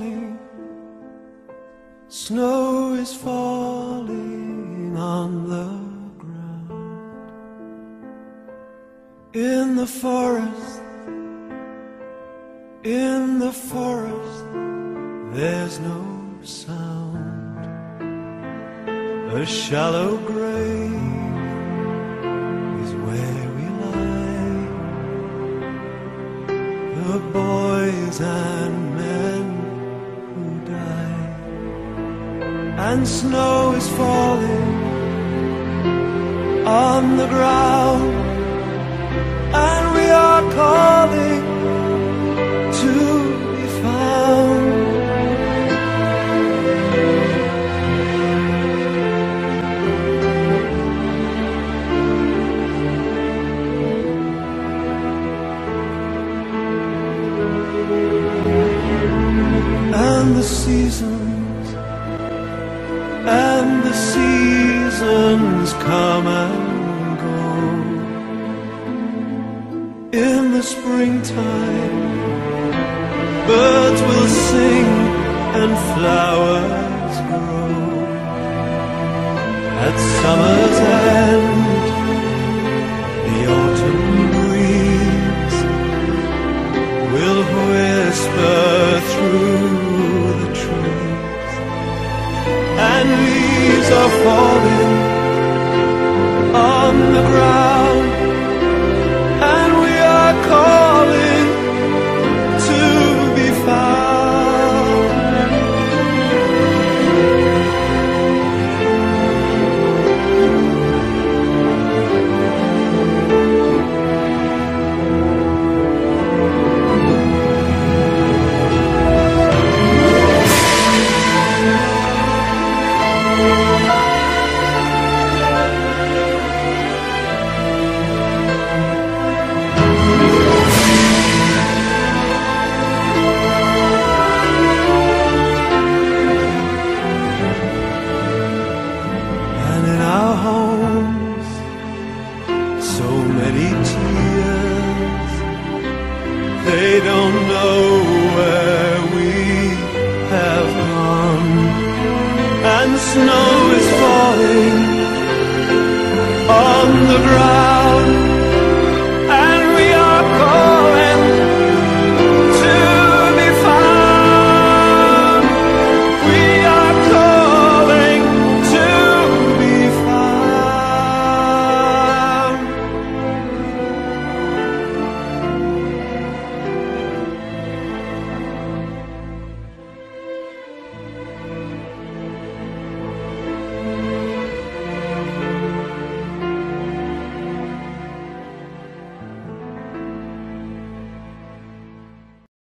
falling, snow is falling on the ground. In the forest, in the forest, there's no sound. A shallow grave is where we lie, the boys and men who die. And snow is falling on the ground, and we are calling to be found. And the seasons come and go. In the springtime, birds will sing and flowers grow. At summer's end, the autumn breeze will whisper through the trees, and leaves are falling on the ground, and we are calling to be found. They don't know where we have gone, and snow is falling on the ground.